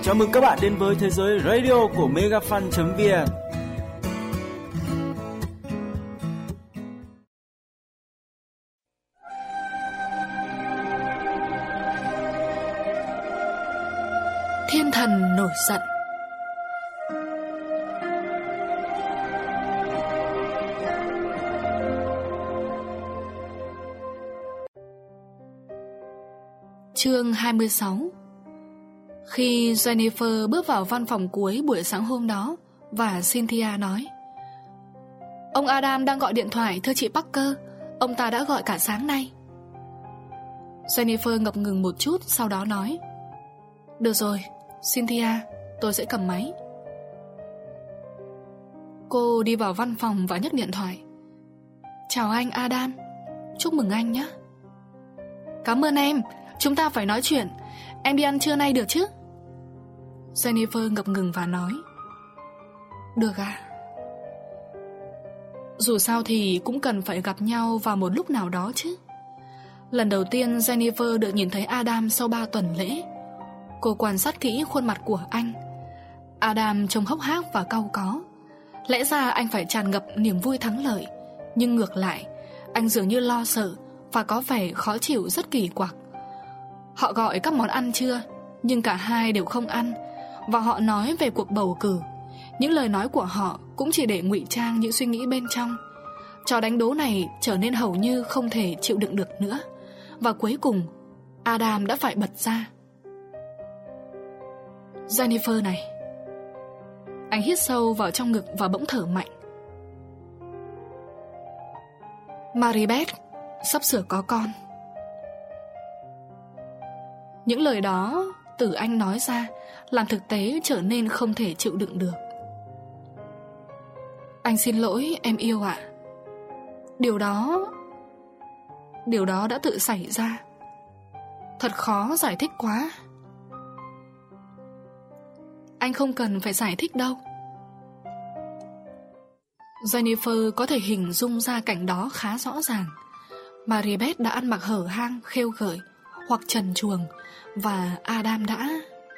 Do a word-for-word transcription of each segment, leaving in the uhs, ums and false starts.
Chào mừng các bạn đến với thế giới radio của megafan chấm vn. Thiên thần nổi giận. Chương hai mươi sáu. Khi Jennifer bước vào văn phòng cuối buổi sáng hôm đó và Cynthia nói: "Ông Adam đang gọi điện thoại, thưa chị Parker. Ông ta đã gọi cả sáng nay." Jennifer ngập ngừng một chút, sau đó nói: "Được rồi, Cynthia, tôi sẽ cầm máy." Cô đi vào văn phòng và nhấc điện thoại. "Chào anh Adam, chúc mừng anh nhé." "Cảm ơn em, chúng ta phải nói chuyện. Em đi ăn trưa nay được chứ?" Jennifer ngập ngừng và nói: "Được à. Dù sao thì cũng cần phải gặp nhau vào một lúc nào đó chứ." Lần đầu tiên Jennifer được nhìn thấy Adam sau ba tuần lễ. Cô quan sát kỹ khuôn mặt của anh. Adam trông hốc hác và cau có. Lẽ ra anh phải tràn ngập niềm vui thắng lợi, nhưng ngược lại, anh dường như lo sợ và có vẻ khó chịu rất kỳ quặc. Họ gọi các món ăn trưa, nhưng cả hai đều không ăn. Và họ nói về cuộc bầu cử. Những lời nói của họ cũng chỉ để ngụy trang những suy nghĩ bên trong. Trò đánh đố này trở nên hầu như không thể chịu đựng được nữa. Và cuối cùng, Adam đã phải bật ra: "Jennifer này." Anh hít sâu vào trong ngực và bỗng thở mạnh. "Maribeth sắp sửa có con." Những lời đó từ anh nói ra làm thực tế trở nên không thể chịu đựng được. "Anh xin lỗi em yêu ạ. Điều đó Điều đó đã tự xảy ra. Thật khó giải thích quá." "Anh không cần phải giải thích đâu." Jennifer có thể hình dung ra cảnh đó khá rõ ràng. Maribeth đã ăn mặc hở hang, khêu gợi hoặc trần truồng, và Adam đã...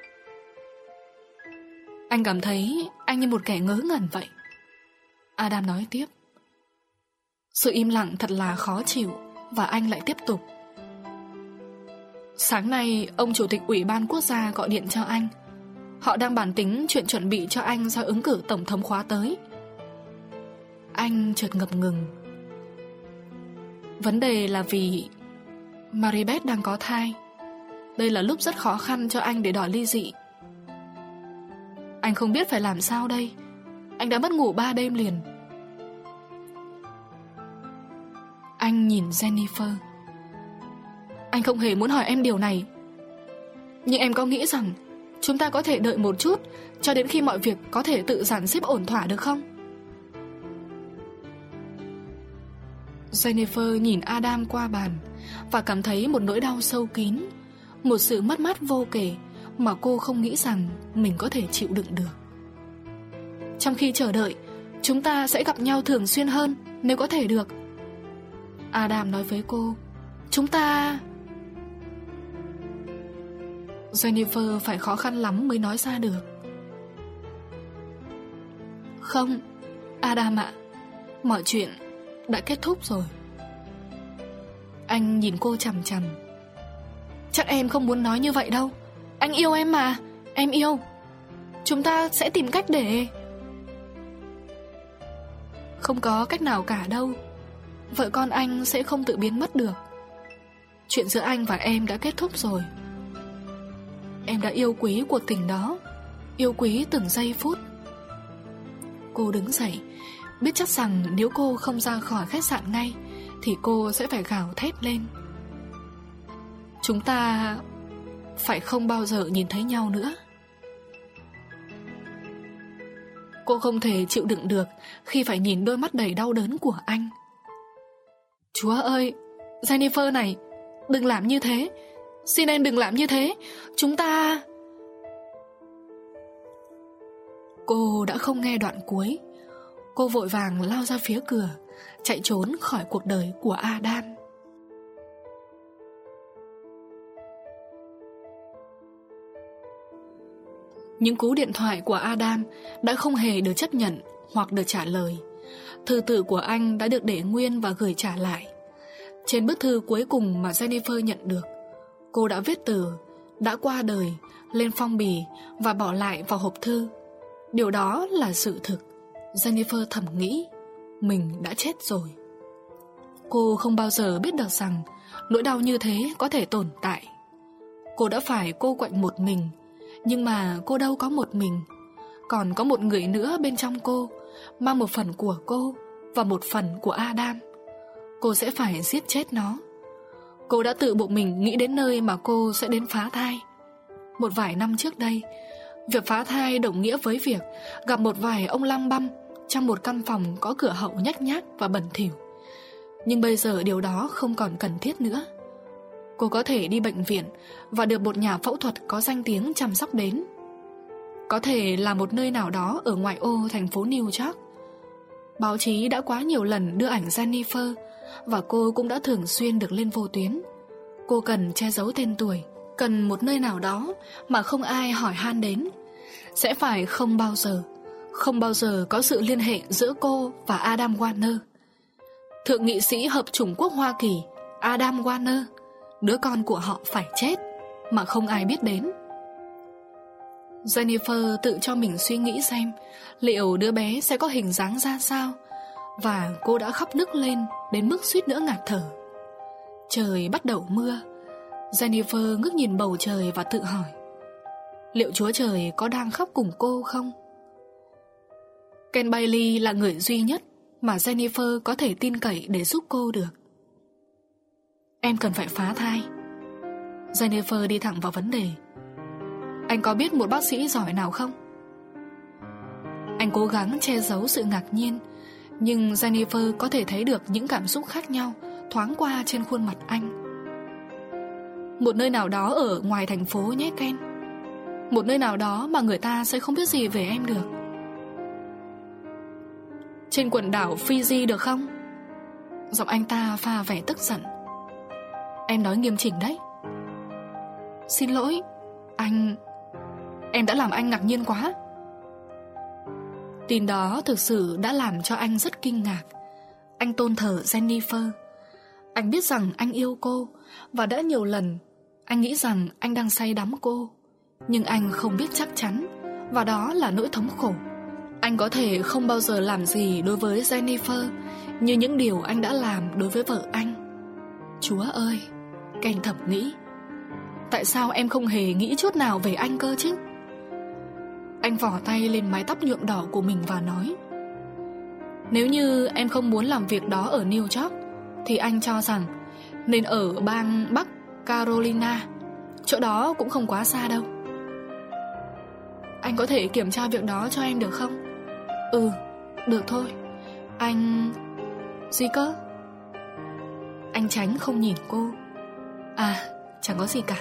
Anh cảm thấy anh như một kẻ ngớ ngẩn vậy. Adam nói tiếp. Sự im lặng thật là khó chịu, và anh lại tiếp tục: "Sáng nay ông chủ tịch Ủy ban Quốc gia gọi điện cho anh. Họ đang bàn tính chuyện chuẩn bị cho anh ra ứng cử tổng thống khóa tới." Anh chợt ngập ngừng. "Vấn đề là vì Maribeth đang có thai. Đây là lúc rất khó khăn cho anh để đòi ly dị. Anh không biết phải làm sao đây. Anh đã mất ngủ ba đêm liền." Anh nhìn Jennifer. "Anh không hề muốn hỏi em điều này, nhưng em có nghĩ rằng chúng ta có thể đợi một chút cho đến khi mọi việc có thể tự dàn xếp ổn thỏa được không?" Jennifer nhìn Adam qua bàn và cảm thấy một nỗi đau sâu kín, một sự mất mát vô kể mà cô không nghĩ rằng mình có thể chịu đựng được. "Trong khi chờ đợi, chúng ta sẽ gặp nhau thường xuyên hơn nếu có thể được." Adam nói với cô. "Chúng ta..." Jennifer phải khó khăn lắm mới nói ra được. "Không, Adam ạ, mọi chuyện đã kết thúc rồi." Anh nhìn cô chằm chằm. "Chắc em không muốn nói như vậy đâu. Anh yêu em mà, em yêu. Chúng ta sẽ tìm cách để..." "Không có cách nào cả đâu. Vợ con anh sẽ không tự biến mất được. Chuyện giữa anh và em đã kết thúc rồi. Em đã yêu quý cuộc tình đó, yêu quý từng giây phút." Cô đứng dậy, biết chắc rằng nếu cô không ra khỏi khách sạn ngay thì cô sẽ phải gào thét lên. "Chúng ta phải không bao giờ nhìn thấy nhau nữa." Cô không thể chịu đựng được khi phải nhìn đôi mắt đầy đau đớn của anh. "Chúa ơi, Jennifer này, đừng làm như thế. Xin em đừng làm như thế. Chúng ta..." Cô đã không nghe đoạn cuối. Cô vội vàng lao ra phía cửa, chạy trốn khỏi cuộc đời của Adam. Những cú điện thoại của Adam đã không hề được chấp nhận hoặc được trả lời. Thư tự của anh đã được để nguyên và gửi trả lại. Trên bức thư cuối cùng mà Jennifer nhận được, cô đã viết từ đã qua đời lên phong bì và bỏ lại vào hộp thư. Điều đó là sự thực. Jennifer thầm nghĩ mình đã chết rồi. Cô không bao giờ biết được rằng nỗi đau như thế có thể tồn tại. Cô đã phải cô quạnh một mình, nhưng mà cô đâu có một mình. Còn có một người nữa bên trong cô, mang một phần của cô và một phần của Adam. Cô sẽ phải giết chết nó. Cô đã tự buộc mình nghĩ đến nơi mà cô sẽ đến phá thai. Một vài năm trước đây, việc phá thai đồng nghĩa với việc gặp một vài ông lăm băm trong một căn phòng có cửa hậu nhách nhác và bẩn thỉu. Nhưng bây giờ điều đó không còn cần thiết nữa. Cô có thể đi bệnh viện và được một nhà phẫu thuật có danh tiếng chăm sóc đến. Có thể là một nơi nào đó ở ngoại ô thành phố New York. Báo chí đã quá nhiều lần đưa ảnh Jennifer, và cô cũng đã thường xuyên được lên vô tuyến. Cô cần che giấu tên tuổi, cần một nơi nào đó mà không ai hỏi han đến. Sẽ phải không bao giờ, không bao giờ có sự liên hệ giữa cô và Adam Warner. Thượng nghị sĩ hợp chủng quốc Hoa Kỳ Adam Warner, đứa con của họ phải chết mà không ai biết đến. Jennifer tự cho mình suy nghĩ xem liệu đứa bé sẽ có hình dáng ra sao, và cô đã khóc nức lên đến mức suýt nữa ngạt thở. Trời bắt đầu mưa. Jennifer ngước nhìn bầu trời và tự hỏi, liệu Chúa Trời có đang khóc cùng cô không? Ken Bailey là người duy nhất mà Jennifer có thể tin cậy để giúp cô được. Em cần phải phá thai. Jennifer đi thẳng vào vấn đề. Anh có biết một bác sĩ giỏi nào không? Anh cố gắng che giấu sự ngạc nhiên, nhưng Jennifer có thể thấy được những cảm xúc khác nhau thoáng qua trên khuôn mặt anh. Một nơi nào đó ở ngoài thành phố nhé Ken. Một nơi nào đó mà người ta sẽ không biết gì về em được. Trên quần đảo Fiji được không? Giọng anh ta pha vẻ tức giận. Em nói nghiêm chỉnh đấy. Xin lỗi, anh... Em đã làm anh ngạc nhiên quá. Tin đó thực sự đã làm cho anh rất kinh ngạc. Anh tôn thờ Jennifer. Anh biết rằng anh yêu cô, và đã nhiều lần anh nghĩ rằng anh đang say đắm cô. Nhưng anh không biết chắc chắn, và đó là nỗi thống khổ. Anh có thể không bao giờ làm gì đối với Jennifer như những điều anh đã làm đối với vợ anh. Chúa ơi, Ken thầm nghĩ, tại sao em không hề nghĩ chút nào về anh cơ chứ? Anh vỏ tay lên mái tóc nhuộm đỏ của mình và nói, nếu như em không muốn làm việc đó ở New York, thì anh cho rằng nên ở bang Bắc Carolina. Chỗ đó cũng không quá xa đâu. Anh có thể kiểm tra việc đó cho em được không? Ừ, được thôi. Anh... Gì cơ? Anh tránh không nhìn cô. À, chẳng có gì cả.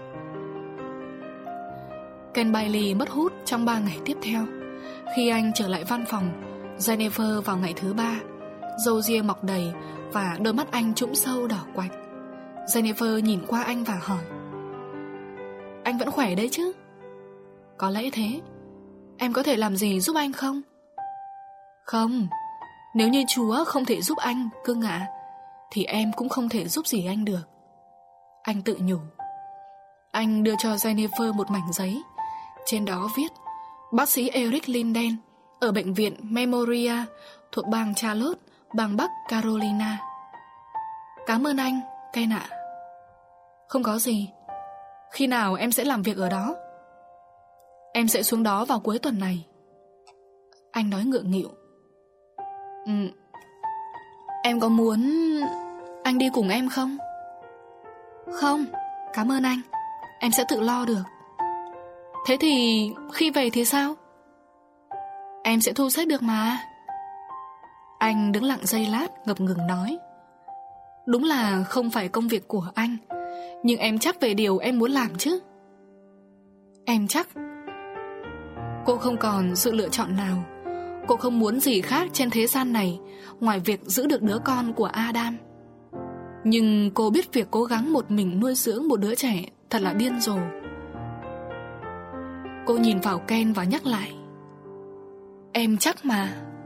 Ken Bailey mất hút trong ba ngày tiếp theo. Khi anh trở lại văn phòng Jennifer vào ngày thứ ba, râu ria mọc đầy và đôi mắt anh trũng sâu đỏ quạch. Jennifer nhìn qua anh và hỏi, anh vẫn khỏe đấy chứ? Có lẽ thế. Em có thể làm gì giúp anh không? Không. Nếu như Chúa không thể giúp anh, cưng ạ, thì em cũng không thể giúp gì anh được. Anh tự nhủ. Anh đưa cho Jennifer một mảnh giấy. Trên đó viết bác sĩ Eric Linden ở bệnh viện Memorial thuộc bang Charlotte, bang Bắc Carolina. Cảm ơn anh, Ken ạ. Không có gì. Khi nào em sẽ làm việc ở đó? Em sẽ xuống đó vào cuối tuần này. Anh nói ngượng nghịu. Ừ. Em có muốn anh đi cùng em không? Không, cảm ơn anh. Em sẽ tự lo được. Thế thì khi về thì sao? Em sẽ thu xếp được mà. Anh đứng lặng giây lát, ngập ngừng nói, đúng là không phải công việc của anh, nhưng em chắc về điều em muốn làm chứ? Em chắc. Cô không còn sự lựa chọn nào. Cô không muốn gì khác trên thế gian này ngoài việc giữ được đứa con của Adam. Nhưng cô biết việc cố gắng một mình nuôi dưỡng một đứa trẻ thật là điên rồ. Cô nhìn vào Ken và nhắc lại: Em chắc mà,